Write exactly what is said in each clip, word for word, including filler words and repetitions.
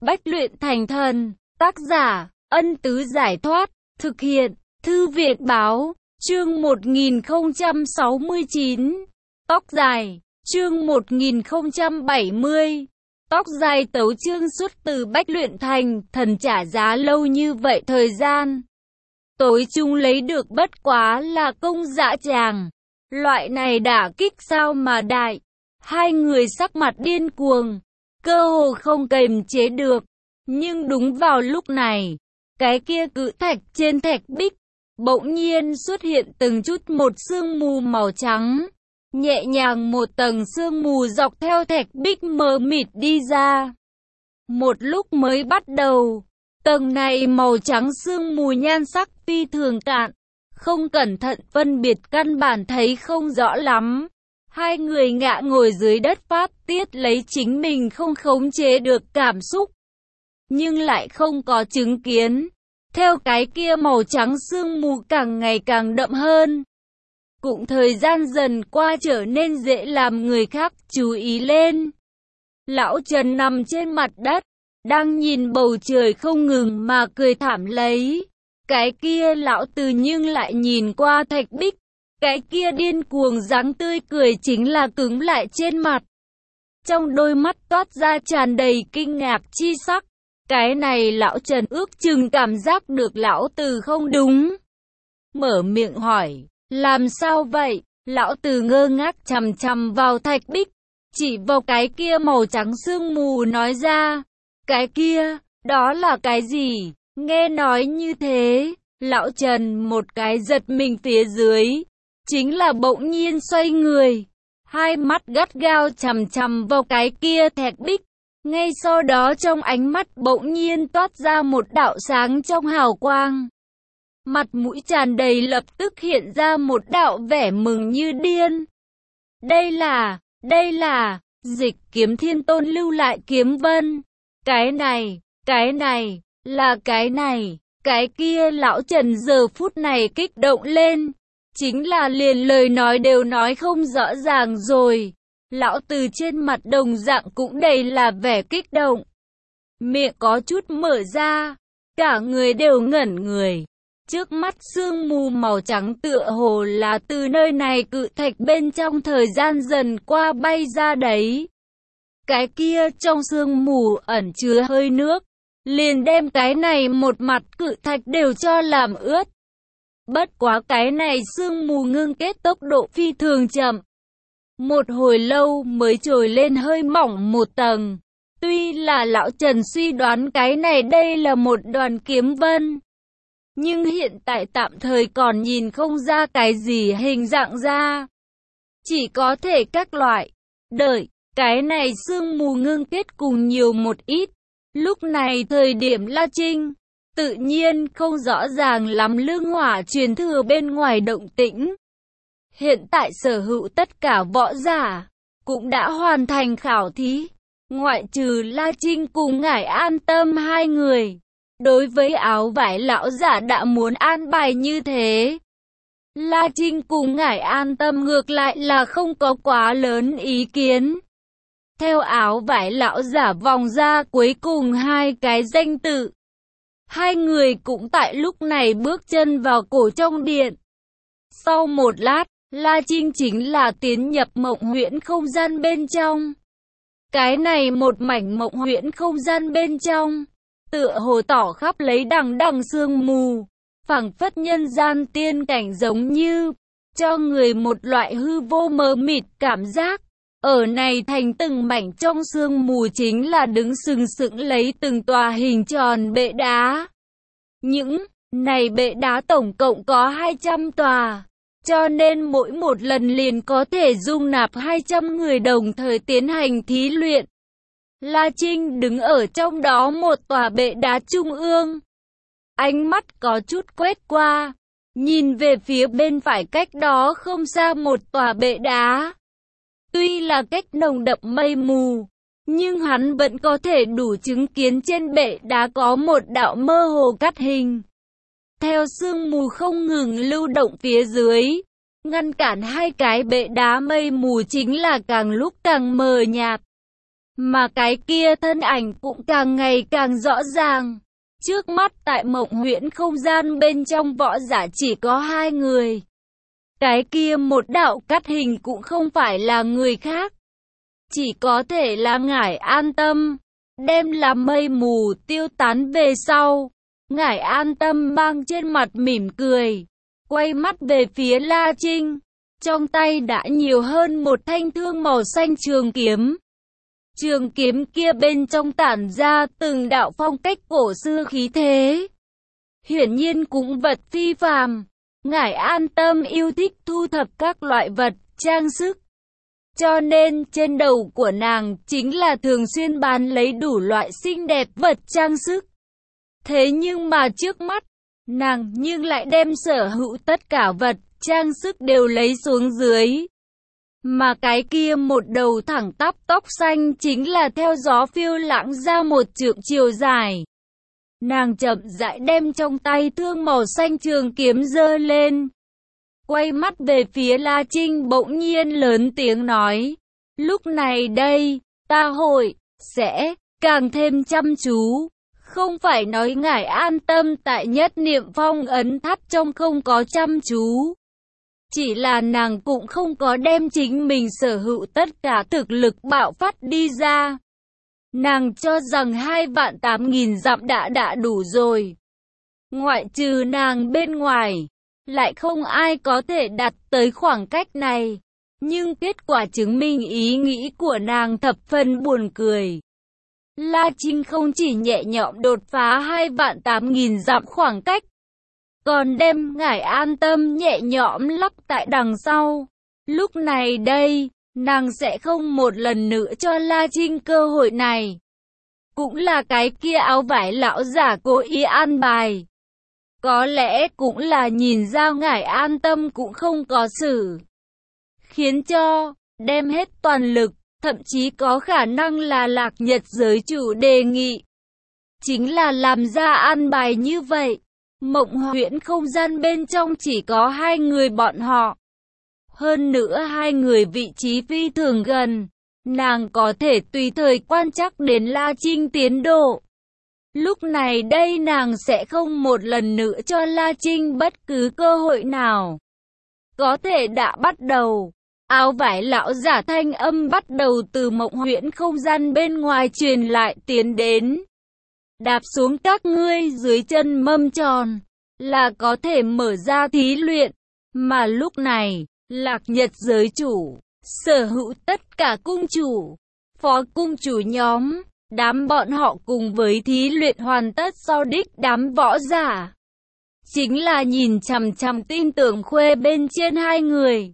Bách luyện thành thần. Tác giả, Ân Tứ Giải Thoát. Thực hiện, Thư Việt Báo. Chương một nghìn không trăm sáu mươi chín. Tóc dài. Chương một nghìn không trăm bảy mươi. Tóc dài tấu chương xuất từ Bách luyện thành thần, trả giá lâu như vậy thời gian. Tối chung lấy được bất quá là công dã tràng. Loại này đả kích sao mà đại. Hai người sắc mặt điên cuồng, cơ hồ không kềm chế được. Nhưng đúng vào lúc này, cái kia cự thạch trên thạch bích bỗng nhiên xuất hiện từng chút một sương mù màu trắng. Nhẹ nhàng một tầng sương mù dọc theo thạch bích mờ mịt đi ra. Một lúc mới bắt đầu, tầng này màu trắng sương mù nhan sắc phi thường cạn, không cẩn thận phân biệt căn bản thấy không rõ lắm. Hai người ngã ngồi dưới đất phát tiết lấy chính mình không khống chế được cảm xúc, nhưng lại không có chứng kiến. Theo cái kia màu trắng sương mù càng ngày càng đậm hơn, cũng thời gian dần qua trở nên dễ làm người khác chú ý lên. Lão Trần nằm trên mặt đất, đang nhìn bầu trời không ngừng mà cười thảm lấy. Cái kia lão Từ nhưng lại nhìn qua thạch bích, cái kia điên cuồng dáng tươi cười chính là cứng lại trên mặt. Trong đôi mắt toát ra tràn đầy kinh ngạc chi sắc. Cái này lão Trần ước chừng cảm giác được lão Từ không đúng, mở miệng hỏi, làm sao vậy? Lão Từ ngơ ngác chằm chằm vào thạch bích, chỉ vào cái kia màu trắng sương mù nói ra, cái kia, đó là cái gì? Nghe nói như thế, lão Trần một cái giật mình phía dưới, chính là bỗng nhiên xoay người, hai mắt gắt gao chằm chằm vào cái kia thạch bích. Ngay sau đó trong ánh mắt bỗng nhiên toát ra một đạo sáng trong hào quang. Mặt mũi tràn đầy lập tức hiện ra một đạo vẻ mừng như điên. Đây là, đây là, Dịch Kiếm Thiên Tôn lưu lại kiếm vân. Cái này, cái này, là cái này, cái kia. Lão Trần giờ phút này kích động lên, chính là liền lời nói đều nói không rõ ràng rồi. Lão Từ trên mặt đồng dạng cũng đầy là vẻ kích động, miệng có chút mở ra, cả người đều ngẩn người. Trước mắt sương mù màu trắng tựa hồ là từ nơi này cự thạch bên trong thời gian dần qua bay ra đấy. Cái kia trong sương mù ẩn chứa hơi nước, liền đem cái này một mặt cự thạch đều cho làm ướt. Bất quá cái này sương mù ngưng kết tốc độ phi thường chậm, một hồi lâu mới trồi lên hơi mỏng một tầng. Tuy là lão Trần suy đoán cái này đây là một đoàn kiếm vân, nhưng hiện tại tạm thời còn nhìn không ra cái gì hình dạng ra, chỉ có thể các loại đợi cái này sương mù ngưng kết cùng nhiều một ít. Lúc này thời điểm La Trinh tự nhiên không rõ ràng lắm lương hỏa truyền thừa bên ngoài động tĩnh. Hiện tại sở hữu tất cả võ giả cũng đã hoàn thành khảo thí, ngoại trừ La Trinh cùng Ngải An Tâm hai người. Đối với áo vải lão giả đã muốn an bài như thế, La Trinh cùng Ngải An Tâm ngược lại là không có quá lớn ý kiến. Theo áo vải lão giả vòng ra cuối cùng hai cái danh tự, hai người cũng tại lúc này bước chân vào cổ trong điện. Sau một lát, La Trinh chính là tiến nhập mộng huyễn không gian bên trong. Cái này một mảnh mộng huyễn không gian bên trong, tựa hồ tỏ khắp lấy đằng đằng sương mù, phảng phất nhân gian tiên cảnh giống như, cho người một loại hư vô mờ mịt cảm giác. Ở này thành từng mảnh trong sương mù chính là đứng sừng sững lấy từng tòa hình tròn bệ đá. Những này bệ đá tổng cộng có hai trăm tòa, cho nên mỗi một lần liền có thể dung nạp hai trăm người đồng thời tiến hành thí luyện. La Trinh đứng ở trong đó một tòa bệ đá trung ương, ánh mắt có chút quét qua, nhìn về phía bên phải cách đó không xa một tòa bệ đá. Tuy là cách nồng đậm mây mù, nhưng hắn vẫn có thể đủ chứng kiến trên bệ đá có một đạo mơ hồ cắt hình. Theo sương mù không ngừng lưu động phía dưới, ngăn cản hai cái bệ đá, mây mù chính là càng lúc càng mờ nhạt. Mà cái kia thân ảnh cũng càng ngày càng rõ ràng. Trước mắt tại mộng huyễn không gian bên trong võ giả chỉ có hai người. Cái kia một đạo cắt hình cũng không phải là người khác. Chỉ có thể là Ngải An Tâm. Đem làm mây mù tiêu tán về sau. Ngải An Tâm mang trên mặt mỉm cười. Quay mắt về phía La Trinh. Trong tay đã nhiều hơn một thanh thương màu xanh trường kiếm. Trường kiếm kia bên trong tản ra từng đạo phong cách cổ xưa khí thế. Hiển nhiên cũng vật phi phàm. Ngải An Tâm yêu thích thu thập các loại vật, trang sức. Cho nên trên đầu của nàng chính là thường xuyên bán lấy đủ loại xinh đẹp vật trang sức. Thế nhưng mà trước mắt, nàng nhưng lại đem sở hữu tất cả vật, trang sức đều lấy xuống dưới. Mà cái kia một đầu thẳng tắp tóc xanh chính là theo gió phiêu lãng ra một trượng chiều dài. Nàng chậm rãi đem trong tay thương màu xanh trường kiếm giơ lên. Quay mắt về phía La Trinh bỗng nhiên lớn tiếng nói. Lúc này đây, ta hội, sẽ, càng thêm chăm chú. Không phải nói Ngải An Tâm tại nhất niệm phong ấn tháp trong không có chăm chú. Chỉ là nàng cũng không có đem chính mình sở hữu tất cả thực lực bạo phát đi ra. Nàng cho rằng hai vạn tám nghìn dặm đã đã đủ rồi. Ngoại trừ nàng bên ngoài, lại không ai có thể đạt tới khoảng cách này. Nhưng kết quả chứng minh ý nghĩ của nàng thập phần buồn cười. La Trinh không chỉ nhẹ nhõm đột phá hai vạn tám nghìn dặm khoảng cách, còn đem Ngải An Tâm nhẹ nhõm lắc tại đằng sau. Lúc này đây, nàng sẽ không một lần nữa cho La Trinh cơ hội này. Cũng là cái kia áo vải lão giả cố ý an bài. Có lẽ cũng là nhìn ra Ngải An Tâm cũng không có xử. Khiến cho, đem hết toàn lực, thậm chí có khả năng là Lạc Nhật giới chủ đề nghị. Chính là làm ra an bài như vậy. Mộng huyễn không gian bên trong chỉ có hai người bọn họ. Hơn nữa hai người vị trí phi thường gần. Nàng có thể tùy thời quan trắc đến La Trinh tiến độ. Lúc này đây nàng sẽ không một lần nữa cho La Trinh bất cứ cơ hội nào. Có thể đã bắt đầu. Áo vải lão giả thanh âm bắt đầu từ mộng huyễn không gian bên ngoài truyền lại tiến đến. Đạp xuống các ngươi dưới chân mâm tròn, là có thể mở ra thí luyện. Mà lúc này, Lạc Nhật giới chủ, sở hữu tất cả cung chủ, phó cung chủ nhóm, đám bọn họ cùng với thí luyện hoàn tất sau đích đám võ giả. Chính là nhìn chằm chằm tin tưởng khuê bên trên hai người.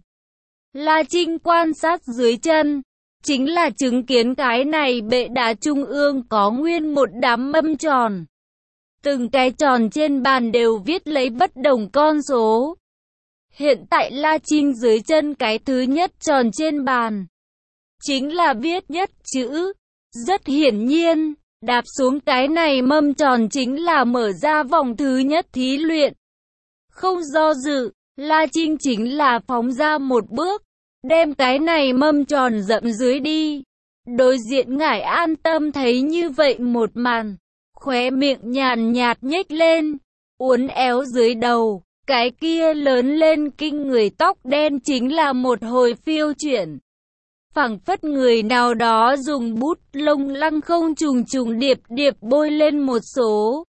La Trinh quan sát dưới chân, chính là chứng kiến cái này bệ đá trung ương có nguyên một đám mâm tròn. Từng cái tròn trên bàn đều viết lấy bất đồng con số. Hiện tại La Trinh dưới chân cái thứ nhất tròn trên bàn, chính là viết nhất chữ. Rất hiển nhiên, đạp xuống cái này mâm tròn chính là mở ra vòng thứ nhất thí luyện. Không do dự, La Trinh chính là phóng ra một bước, đem cái này mâm tròn dậm dưới đi. Đối diện Ngải An Tâm thấy như vậy một màn, khóe miệng nhàn nhạt nhếch lên, uốn éo dưới đầu, cái kia lớn lên kinh người tóc đen chính là một hồi phiêu chuyển. Phảng phất người nào đó dùng bút lông lăng không trùng trùng điệp điệp bôi lên một số.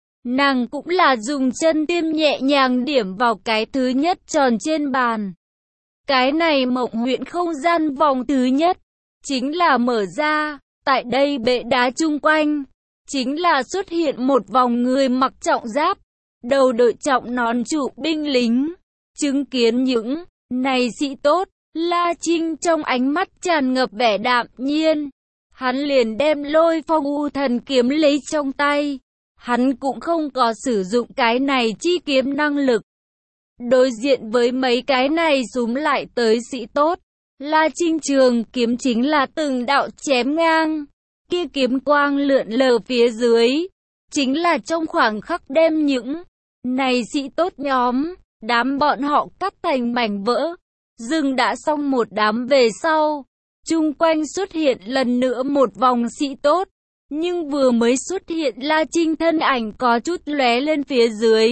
Nàng cũng là dùng chân tiêm nhẹ nhàng điểm vào cái thứ nhất tròn trên bàn. Cái này mộng huyễn không gian vòng thứ nhất, chính là mở ra, tại đây bệ đá chung quanh, chính là xuất hiện một vòng người mặc trọng giáp, đầu đội trọng nón trụ binh lính. Chứng kiến những này sĩ tốt, La Trinh trong ánh mắt tràn ngập vẻ đạm nhiên. Hắn liền đem Lôi Phong U Thần kiếm lấy trong tay. Hắn cũng không có sử dụng cái này chi kiếm năng lực. Đối diện với mấy cái này súm lại tới sĩ tốt, La Trinh trường kiếm chính là từng đạo chém ngang. Kia kiếm quang lượn lờ phía dưới, chính là trong khoảng khắc đem những này sĩ tốt nhóm, đám bọn họ cắt thành mảnh vỡ. Dừng đã xong một đám về sau, chung quanh xuất hiện lần nữa một vòng sĩ tốt. Nhưng vừa mới xuất hiện La Trinh thân ảnh có chút lóe lên phía dưới.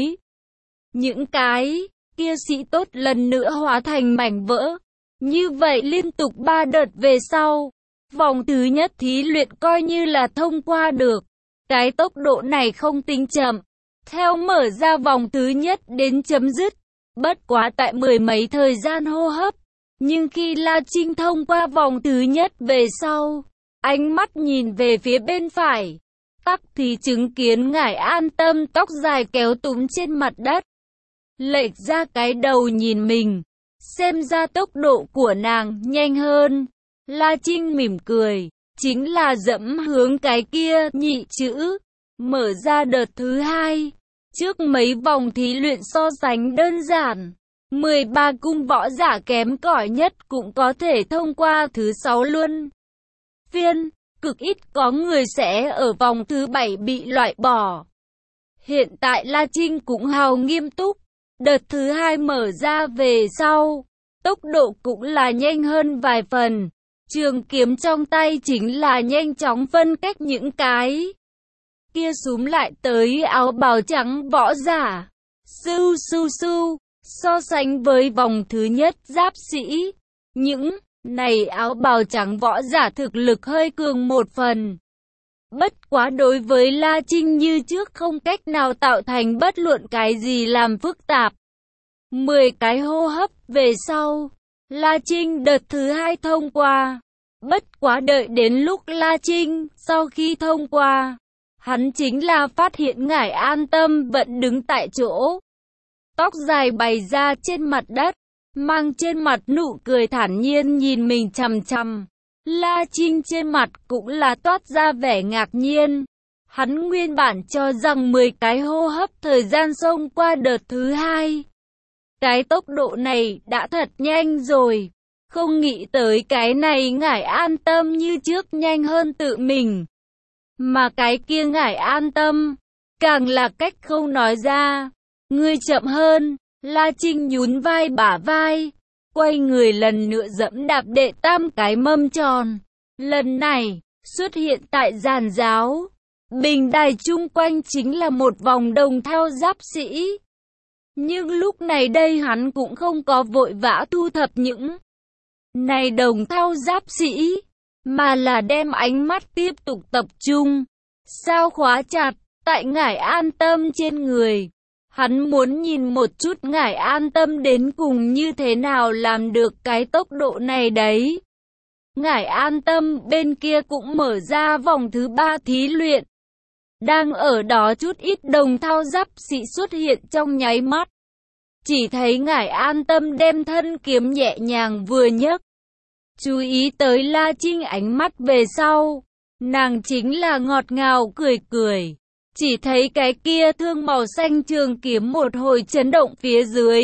Những cái kia sĩ tốt lần nữa hóa thành mảnh vỡ. Như vậy liên tục ba đợt về sau. Vòng thứ nhất thí luyện coi như là thông qua được. Cái tốc độ này không tính chậm. Theo mở ra vòng thứ nhất đến chấm dứt. Bất quá tại mười mấy thời gian hô hấp. Nhưng khi La Trinh thông qua vòng thứ nhất về sau, ánh mắt nhìn về phía bên phải, tắc thì chứng kiến Ngải An Tâm tóc dài kéo túm trên mặt đất. Lệch ra cái đầu nhìn mình, xem ra tốc độ của nàng nhanh hơn. La Trinh mỉm cười, chính là dẫm hướng cái kia nhị chữ, mở ra đợt thứ hai. Trước mấy vòng thí luyện so sánh đơn giản, mười ba cung võ giả kém cỏi nhất cũng có thể thông qua thứ sáu luân phiên, cực ít có người sẽ ở vòng thứ bảy bị loại bỏ. Hiện tại La Trinh cũng hào nghiêm túc, đợt thứ hai mở ra về sau, tốc độ cũng là nhanh hơn vài phần, trường kiếm trong tay chính là nhanh chóng phân cách những cái kia súm lại tới áo bào trắng võ giả. Su su su, so sánh với vòng thứ nhất giáp sĩ, những này áo bào trắng võ giả thực lực hơi cường một phần. Bất quá đối với La Trinh như trước không cách nào tạo thành bất luận cái gì làm phức tạp. Mười cái hô hấp về sau, La Trinh đợt thứ hai thông qua. Bất quá đợi đến lúc La Trinh sau khi thông qua, hắn chính là phát hiện Ngải An Tâm vẫn đứng tại chỗ. Tóc dài bày ra trên mặt đất, mang trên mặt nụ cười thản nhiên nhìn mình chằm chằm. La Trinh trên mặt cũng là toát ra vẻ ngạc nhiên. Hắn nguyên bản cho rằng mười cái hô hấp thời gian xông qua đợt thứ hai. Cái tốc độ này đã thật nhanh rồi. Không nghĩ tới cái này Ngải An Tâm như trước nhanh hơn tự mình. Mà cái kia Ngải An Tâm, càng là cách không nói ra. Ngươi chậm hơn, La Trinh nhún vai bả vai, quay người lần nữa dẫm đạp đệ tam cái mâm tròn. Lần này, xuất hiện tại giàn giáo. Bình đài chung quanh chính là một vòng đồng thao giáp sĩ. Nhưng lúc này đây hắn cũng không có vội vã thu thập những này đồng thao giáp sĩ, mà là đem ánh mắt tiếp tục tập trung. Sao khóa chặt, tại Ngải An Tâm trên người. Hắn muốn nhìn một chút Ngải An Tâm đến cùng như thế nào làm được cái tốc độ này đấy. Ngải An Tâm bên kia cũng mở ra vòng thứ ba thí luyện. Đang ở đó chút ít đồng thao giáp sĩ xuất hiện trong nháy mắt. Chỉ thấy Ngải An Tâm đem thân kiếm nhẹ nhàng vừa nhấc. Chú ý tới La Trinh ánh mắt về sau. Nàng chính là ngọt ngào cười cười. Chỉ thấy cái kia thương màu xanh trường kiếm một hồi chấn động phía dưới.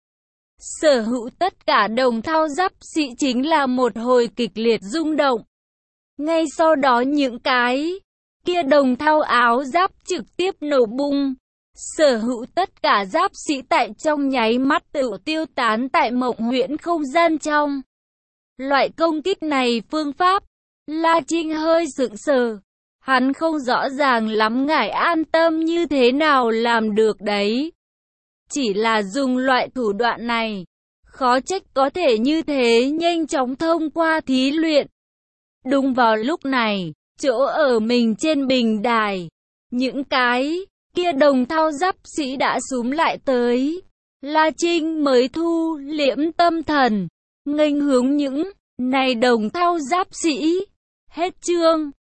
Sở hữu tất cả đồng thao giáp sĩ chính là một hồi kịch liệt rung động. Ngay sau đó những cái kia đồng thao áo giáp trực tiếp nổ bung. Sở hữu tất cả giáp sĩ tại trong nháy mắt tự tiêu tán tại mộng huyễn không gian trong. Loại công kích này phương pháp, La Trinh hơi sững sờ. Hắn không rõ ràng lắm Ngải An Tâm như thế nào làm được đấy. Chỉ là dùng loại thủ đoạn này, khó trách có thể như thế nhanh chóng thông qua thí luyện. Đúng vào lúc này, chỗ ở mình trên bình đài, những cái kia đồng thao giáp sĩ đã xúm lại tới. La Trinh mới thu liễm tâm thần, nghênh hướng những này đồng thao giáp sĩ. Hết chương.